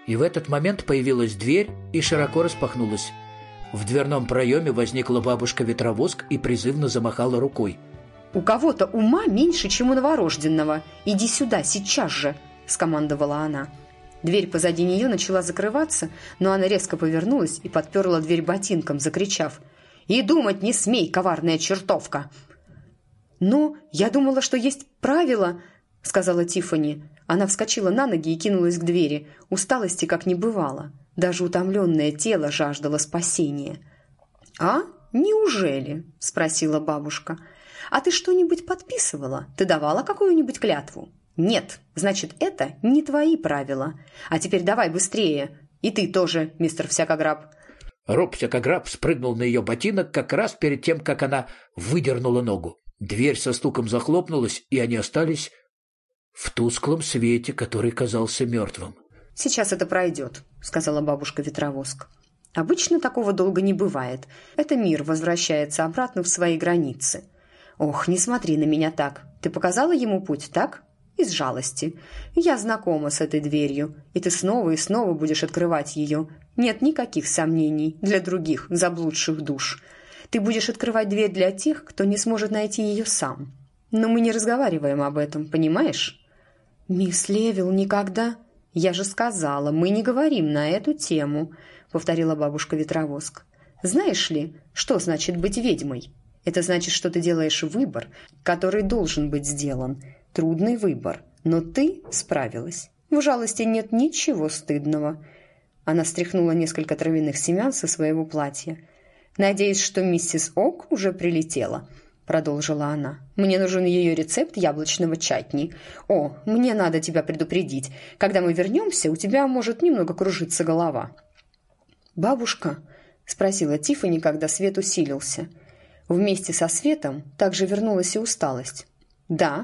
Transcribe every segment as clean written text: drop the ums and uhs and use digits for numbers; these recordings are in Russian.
И в этот момент появилась дверь и широко распахнулась. В дверном проеме возникла бабушка-ветровоск и призывно замахала рукой. «У кого-то ума меньше, чем у новорожденного. Иди сюда, сейчас же!» – скомандовала она. Дверь позади нее начала закрываться, но она резко повернулась и подперла дверь ботинком, закричав: «И думать не смей, коварная чертовка!» «Но я думала, что есть правила», – сказала Тиффани. Она вскочила на ноги и кинулась к двери. Усталости как не бывало. Даже утомленное тело жаждало спасения. «А? Неужели?» – спросила бабушка. «А ты что-нибудь подписывала? Ты давала какую-нибудь клятву?» «Нет, значит, это не твои правила. А теперь давай быстрее. И ты тоже, мистер Всякограб». Роб Всякограб спрыгнул на ее ботинок как раз перед тем, как она выдернула ногу. Дверь со стуком захлопнулась, и они остались в тусклом свете, который казался мертвым. «Сейчас это пройдет», — сказала бабушка-ветровоск. «Обычно такого долго не бывает. Это мир возвращается обратно в свои границы. Ох, не смотри на меня так. Ты показала ему путь, так? Из жалости. Я знакома с этой дверью, и ты снова и снова будешь открывать ее. Нет никаких сомнений для других заблудших душ. Ты будешь открывать дверь для тех, кто не сможет найти ее сам. Но мы не разговариваем об этом, понимаешь?» «Мисс Левил никогда...» «Я же сказала, мы не говорим на эту тему», — повторила бабушка-ветровоск. «Знаешь ли, что значит быть ведьмой? Это значит, что ты делаешь выбор, который должен быть сделан. Трудный выбор, но ты справилась. В жалости нет ничего стыдного». Она стряхнула несколько травяных семян со своего платья. «Надеюсь, что миссис Ок уже прилетела», — продолжила она. «Мне нужен ее рецепт яблочного чатни. О, мне надо тебя предупредить. Когда мы вернемся, у тебя может немного кружиться голова». «Бабушка?» — спросила Тиффани, когда свет усилился. Вместе со светом также вернулась и усталость. «Да.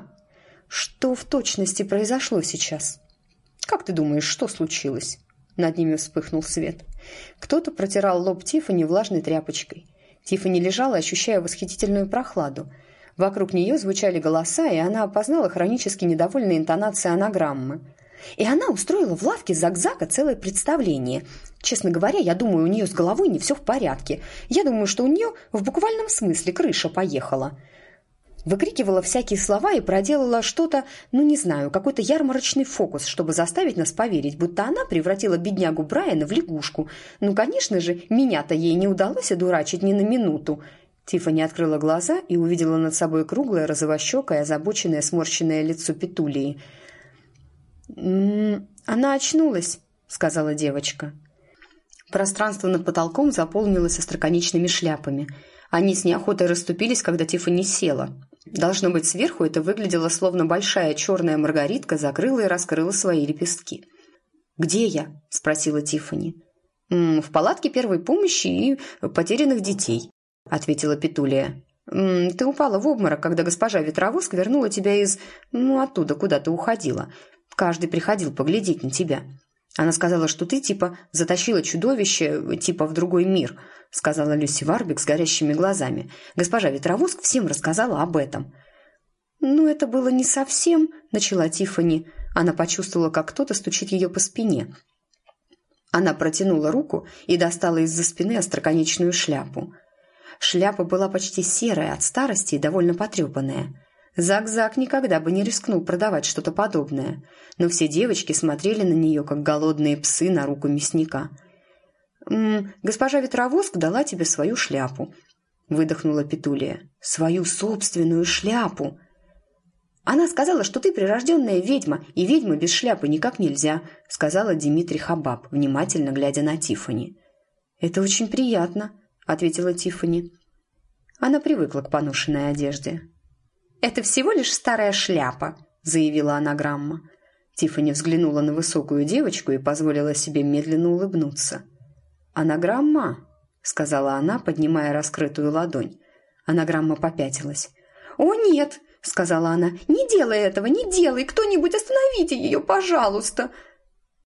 Что в точности произошло сейчас?» «Как ты думаешь, что случилось?» Над ними вспыхнул свет. Кто-то протирал лоб Тиффани влажной тряпочкой. Тиффани лежала, ощущая восхитительную прохладу. Вокруг нее звучали голоса, и она опознала хронически недовольные интонации анаграммы. И она устроила в лавке Зак-Зака целое представление. Честно говоря, я думаю, у нее с головой не все в порядке. Я думаю, что у нее в буквальном смысле крыша поехала. Выкрикивала всякие слова и проделала что-то, не знаю, какой-то ярмарочный фокус, чтобы заставить нас поверить, будто она превратила беднягу Брайана в лягушку. Конечно же, меня-то ей не удалось одурачить ни на минуту. Тиффани открыла глаза и увидела над собой круглое, розовощекое, озабоченное, сморщенное лицо Петулии. «Она очнулась», — сказала девочка. Пространство над потолком заполнилось остроконечными шляпами. Они с неохотой расступились, когда Тиффани села. Должно быть, сверху это выглядело, словно большая черная маргаритка закрыла и раскрыла свои лепестки. «Где я?» – спросила Тиффани. «В палатке первой помощи и потерянных детей», – ответила Петулия. «Ты упала в обморок, когда госпожа Ветровоск вернула тебя из... оттуда, куда ты уходила. Каждый приходил поглядеть на тебя. Она сказала, что ты, затащила чудовище, в другой мир», — сказала Люси Варбик с горящими глазами. «Госпожа Ветровоск всем рассказала об этом». «Это было не совсем», — начала Тиффани. Она почувствовала, как кто-то стучит ее по спине. Она протянула руку и достала из-за спины остроконечную шляпу. Шляпа была почти серая от старости и довольно потрепанная. Зак-Зак никогда бы не рискнул продавать что-то подобное, но все девочки смотрели на нее, как голодные псы на руку мясника. «Госпожа Ветровоск дала тебе свою шляпу», — выдохнула Петулия. «Свою собственную шляпу!» «Она сказала, что ты прирожденная ведьма, и ведьмы без шляпы никак нельзя», — сказала Димитрий Хабаб, внимательно глядя на Тиффани. «Это очень приятно», — ответила Тиффани. Она привыкла к поношенной одежде. «Это всего лишь старая шляпа», — заявила анаграмма. Тиффани взглянула на высокую девочку и позволила себе медленно улыбнуться. «Анаграмма», — сказала она, поднимая раскрытую ладонь. Анаграмма попятилась. «О, нет», — сказала она, — «не делай этого, не делай! Кто-нибудь остановите ее, пожалуйста!»